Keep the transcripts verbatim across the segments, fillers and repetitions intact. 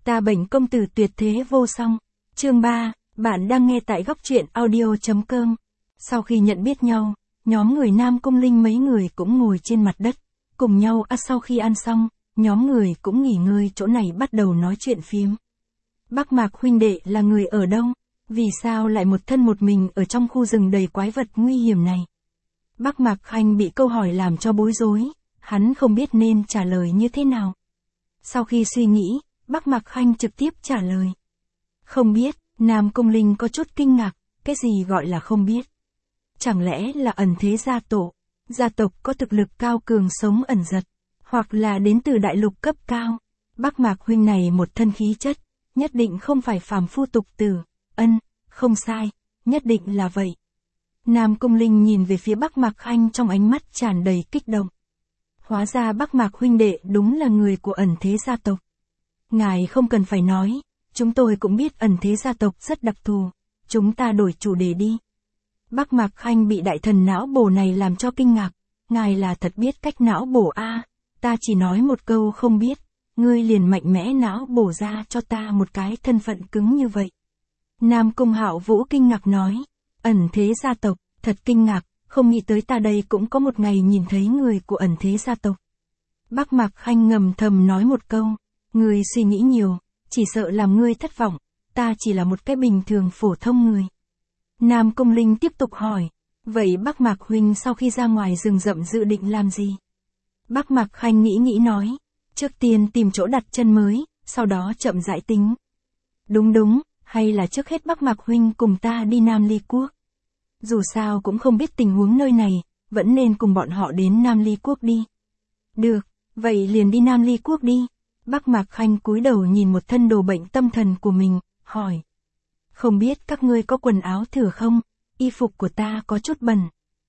Ta bệnh công tử tuyệt thế vô song. Chương ba, bạn đang nghe tại góc truyện audio.com. Sau khi nhận biết nhau, nhóm người Nam Cung Linh mấy người cũng ngồi trên mặt đất, cùng nhau ăn. Sau khi ăn xong, nhóm người cũng nghỉ ngơi chỗ này bắt đầu nói chuyện phiếm. Bắc Mạc huynh đệ là người ở đâu? Vì sao lại một thân một mình ở trong khu rừng đầy quái vật nguy hiểm này? Bắc Mạc Khanh bị câu hỏi làm cho bối rối, hắn không biết nên trả lời như thế nào. Sau khi suy nghĩ, Bắc Mạc Khanh trực tiếp trả lời. Không biết. Nam Cung Linh có chút kinh ngạc, cái gì gọi là không biết? Chẳng lẽ là ẩn thế gia tổ, gia tộc có thực lực cao cường sống ẩn giật, hoặc là đến từ đại lục cấp cao? Bắc Mạc huynh này một thân khí chất, nhất định không phải phàm phu tục tử. Ân, không sai, nhất định là vậy. Nam Cung Linh nhìn về phía Bắc Mạc Khanh trong ánh mắt tràn đầy kích động. Hóa ra Bắc Mạc huynh đệ đúng là người của ẩn thế gia tộc. Ngài không cần phải nói, chúng tôi cũng biết ẩn thế gia tộc rất đặc thù, chúng ta đổi chủ đề đi. Bắc Mạc Khanh bị đại thần não bổ này làm cho kinh ngạc, ngài là thật biết cách não bổ a, ta chỉ nói một câu không biết, ngươi liền mạnh mẽ não bổ ra cho ta một cái thân phận cứng như vậy. Nam Cung Hạo Vũ kinh ngạc nói, ẩn thế gia tộc, thật kinh ngạc, không nghĩ tới ta đây cũng có một ngày nhìn thấy người của ẩn thế gia tộc. Bắc Mạc Khanh ngầm thầm nói một câu, ngươi suy nghĩ nhiều, chỉ sợ làm ngươi thất vọng, ta chỉ là một cái bình thường phổ thông người. Nam Cung Linh tiếp tục hỏi, vậy Bắc Mạc huynh sau khi ra ngoài rừng rậm dự định làm gì? Bắc Mạc Khanh nghĩ nghĩ nói, trước tiên tìm chỗ đặt chân mới, sau đó chậm rãi tính. Đúng đúng, hay là trước hết Bắc Mạc huynh cùng ta đi Nam Ly Quốc? Dù sao cũng không biết tình huống nơi này, vẫn nên cùng bọn họ đến Nam Ly Quốc đi. Được, vậy liền đi Nam Ly Quốc đi. Bắc Mạc Khanh cúi đầu nhìn một thân đồ bệnh tâm thần của mình, hỏi. Không biết các ngươi có quần áo thừa không? Y phục của ta có chút bẩn.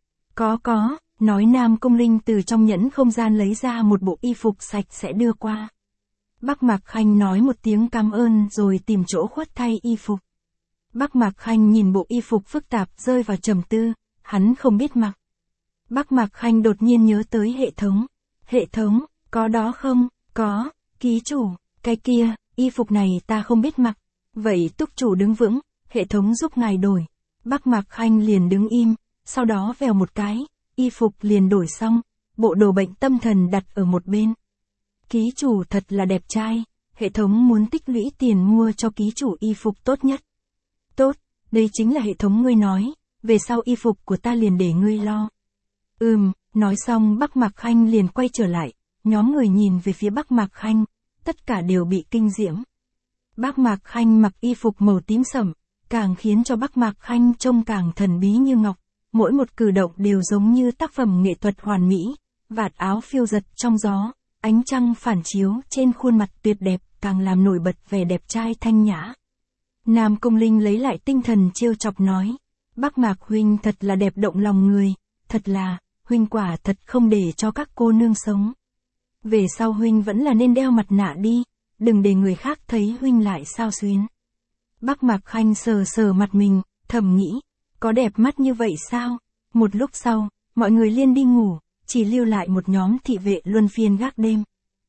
Có có, nói Nam Cung Linh từ trong nhẫn không gian lấy ra một bộ y phục sạch sẽ đưa qua. Bắc Mạc Khanh nói một tiếng cảm ơn rồi tìm chỗ khuất thay y phục. Bắc Mạc Khanh nhìn bộ y phục phức tạp rơi vào trầm tư, hắn không biết mặc. Bắc Mạc Khanh đột nhiên nhớ tới hệ thống. Hệ thống, có đó không? Có. Ký chủ, cái kia, y phục này ta không biết mặc. Vậy túc chủ đứng vững, hệ thống giúp ngài đổi. Bắc Mạc Khanh liền đứng im, sau đó vèo một cái, y phục liền đổi xong, bộ đồ bệnh tâm thần đặt ở một bên. Ký chủ thật là đẹp trai, hệ thống muốn tích lũy tiền mua cho ký chủ y phục tốt nhất. Tốt, đây chính là hệ thống ngươi nói, về sau y phục của ta liền để ngươi lo. Ừm, nói xong Bắc Mạc Khanh liền quay trở lại. Nhóm người nhìn về phía Bắc Mạc Khanh, tất cả đều bị kinh diễm. Bắc Mạc Khanh mặc y phục màu tím sẫm, càng khiến cho Bắc Mạc Khanh trông càng thần bí như ngọc, mỗi một cử động đều giống như tác phẩm nghệ thuật hoàn mỹ, vạt áo phiêu giật trong gió, ánh trăng phản chiếu trên khuôn mặt tuyệt đẹp, càng làm nổi bật vẻ đẹp trai thanh nhã. Nam Cung Linh lấy lại tinh thần trêu chọc nói, Bắc Mạc huynh thật là đẹp động lòng người, thật là, huynh quả thật không để cho các cô nương sống. Về sau huynh vẫn là nên đeo mặt nạ đi, đừng để người khác thấy huynh lại xao xuyến. Bắc Mạc Khanh sờ sờ mặt mình, thầm nghĩ, có đẹp mắt như vậy sao? Một lúc sau, mọi người liên đi ngủ, chỉ lưu lại một nhóm thị vệ luân phiên gác đêm.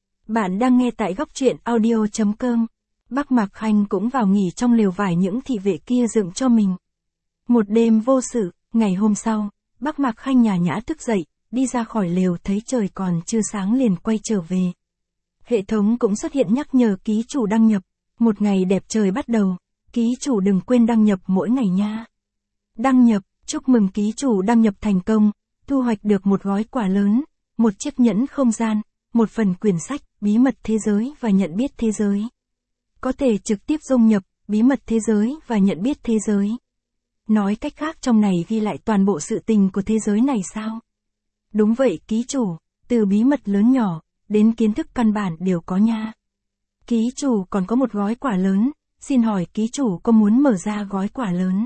Bạn đang nghe tại góc truyện audio.com. Bắc Mạc Khanh cũng vào nghỉ trong lều vải những thị vệ kia dựng cho mình. Một đêm vô sự, ngày hôm sau, Bắc Mạc Khanh nhả nhã thức dậy, đi ra khỏi lều thấy trời còn chưa sáng liền quay trở về. Hệ thống cũng xuất hiện nhắc nhở ký chủ đăng nhập, một ngày đẹp trời bắt đầu, ký chủ đừng quên đăng nhập mỗi ngày nha. Đăng nhập, chúc mừng ký chủ đăng nhập thành công, thu hoạch được một gói quà lớn, một chiếc nhẫn không gian, một phần quyển sách, bí mật thế giới và nhận biết thế giới. Có thể trực tiếp dung nhập, bí mật thế giới và nhận biết thế giới. Nói cách khác trong này ghi lại toàn bộ sự tình của thế giới này sao? Đúng vậy ký chủ, từ bí mật lớn nhỏ, đến kiến thức căn bản đều có nha. Ký chủ còn có một gói quà lớn, xin hỏi ký chủ có muốn mở ra gói quà lớn?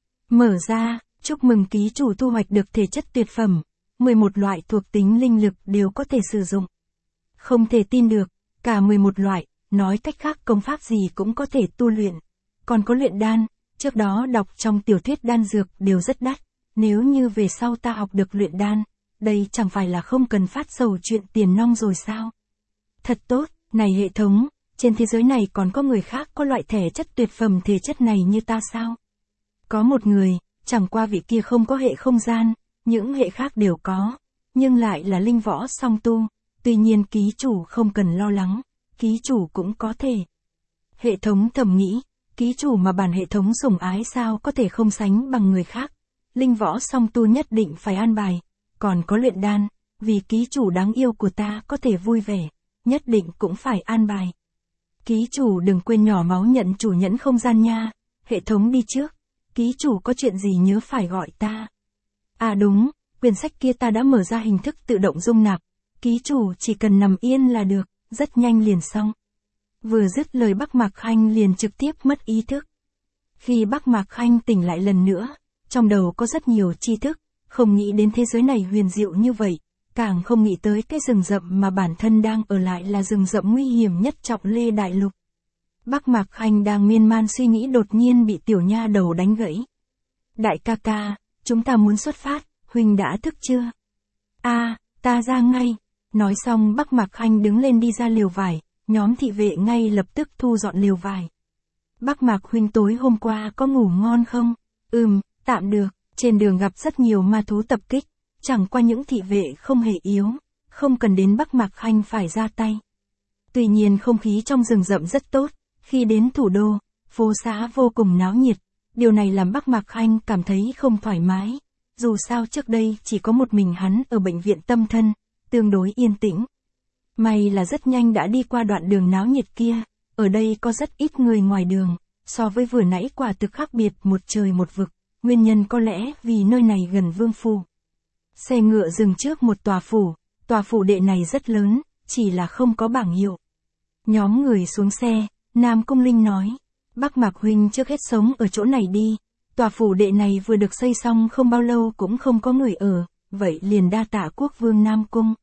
Mở ra, chúc mừng ký chủ thu hoạch được thể chất tuyệt phẩm, mười một loại thuộc tính linh lực đều có thể sử dụng. Không thể tin được, cả mười một loại, nói cách khác công pháp gì cũng có thể tu luyện. Còn có luyện đan, trước đó đọc trong tiểu thuyết đan dược đều rất đắt, nếu như về sau ta học được luyện đan, đây chẳng phải là không cần phát sầu chuyện tiền nong rồi sao? Thật tốt, này hệ thống, trên thế giới này còn có người khác có loại thể chất tuyệt phẩm thể chất này như ta sao? Có một người, chẳng qua vị kia không có hệ không gian, những hệ khác đều có, nhưng lại là linh võ song tu, tuy nhiên ký chủ không cần lo lắng, ký chủ cũng có thể. Hệ thống thầm nghĩ, ký chủ mà bản hệ thống sủng ái sao có thể không sánh bằng người khác, linh võ song tu nhất định phải an bài, còn có luyện đan, vì ký chủ đáng yêu của ta có thể vui vẻ, nhất định cũng phải an bài. Ký chủ đừng quên nhỏ máu nhận chủ nhẫn không gian nha, hệ thống đi trước, ký chủ có chuyện gì nhớ phải gọi ta. À đúng, quyển sách kia ta đã mở ra hình thức tự động dung nạp, ký chủ chỉ cần nằm yên là được, rất nhanh liền xong. Vừa dứt lời Bắc Mạc Khanh liền trực tiếp mất ý thức. Khi Bắc Mạc Khanh tỉnh lại lần nữa, trong đầu có rất nhiều tri thức, không nghĩ đến thế giới này huyền diệu như vậy, càng không nghĩ tới cái rừng rậm mà bản thân đang ở lại là rừng rậm nguy hiểm nhất Trọng Lê Đại Lục. Bắc Mạc Khanh đang miên man suy nghĩ đột nhiên bị tiểu nha đầu đánh gãy. Đại ca ca, chúng ta muốn xuất phát, huynh đã thức chưa? A, à, ta ra ngay. Nói xong Bắc Mạc Khanh đứng lên đi ra liều vải, nhóm thị vệ ngay lập tức thu dọn liều vải. Bắc Mạc huynh tối hôm qua có ngủ ngon không? Ừm, tạm được, trên đường gặp rất nhiều ma thú tập kích, chẳng qua những thị vệ không hề yếu, không cần đến Bắc Mạc Khanh phải ra tay. Tuy nhiên không khí trong rừng rậm rất tốt, khi đến thủ đô, phố xá vô cùng náo nhiệt, điều này làm Bắc Mạc Khanh cảm thấy không thoải mái, dù sao trước đây chỉ có một mình hắn ở bệnh viện tâm thân, tương đối yên tĩnh. May là rất nhanh đã đi qua đoạn đường náo nhiệt kia, ở đây có rất ít người ngoài đường, so với vừa nãy quả thực khác biệt một trời một vực, nguyên nhân có lẽ vì nơi này gần vương phủ. Xe ngựa dừng trước một tòa phủ, tòa phủ đệ này rất lớn, chỉ là không có bảng hiệu. Nhóm người xuống xe, Nam Cung Linh nói, Bắc Mạc huynh trước hết sống ở chỗ này đi, tòa phủ đệ này vừa được xây xong không bao lâu cũng không có người ở, vậy liền đa tạ quốc vương Nam Cung.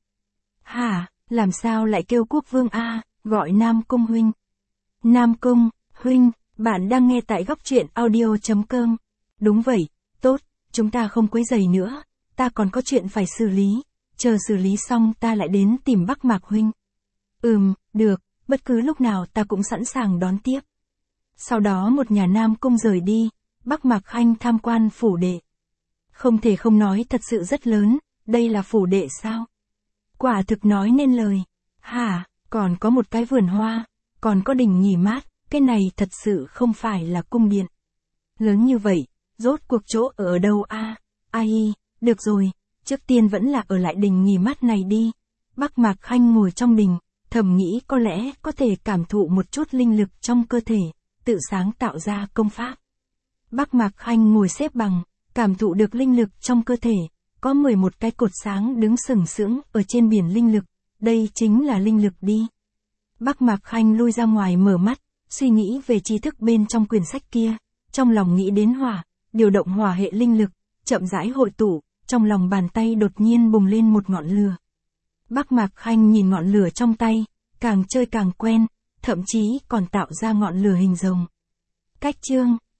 Hả, làm sao lại kêu quốc vương a, gọi Nam Cung huynh. Nam Cung, huynh, bạn đang nghe tại góc truyện audio chấm com. Đúng vậy, tốt, chúng ta không quấy rầy nữa, ta còn có chuyện phải xử lý, chờ xử lý xong ta lại đến tìm Bắc Mạc huynh. Ừm, được, bất cứ lúc nào ta cũng sẵn sàng đón tiếp. Sau đó một nhà Nam Cung rời đi, Bắc Mạc Khanh tham quan phủ đệ. Không thể không nói thật sự rất lớn, đây là phủ đệ sao? Quả thực nói nên lời. Hả, còn có một cái vườn hoa, còn có đình nghỉ mát, cái này thật sự không phải là cung điện. Lớn như vậy, rốt cuộc chỗ ở đâu a? À? Ai, được rồi, trước tiên vẫn là ở lại đình nghỉ mát này đi. Bắc Mạc Khanh ngồi trong đình, thầm nghĩ có lẽ có thể cảm thụ một chút linh lực trong cơ thể, tự sáng tạo ra công pháp. Bắc Mạc Khanh ngồi xếp bằng, cảm thụ được linh lực trong cơ thể, có mười một cái cột sáng đứng sừng sững ở trên biển linh lực, đây chính là linh lực đi. Bắc Mạc Khanh lui ra ngoài mở mắt, suy nghĩ về tri thức bên trong quyển sách kia, trong lòng nghĩ đến hỏa, điều động hỏa hệ linh lực, chậm rãi hội tụ, trong lòng bàn tay đột nhiên bùng lên một ngọn lửa. Bắc Mạc Khanh nhìn ngọn lửa trong tay, càng chơi càng quen, thậm chí còn tạo ra ngọn lửa hình rồng. Cách chương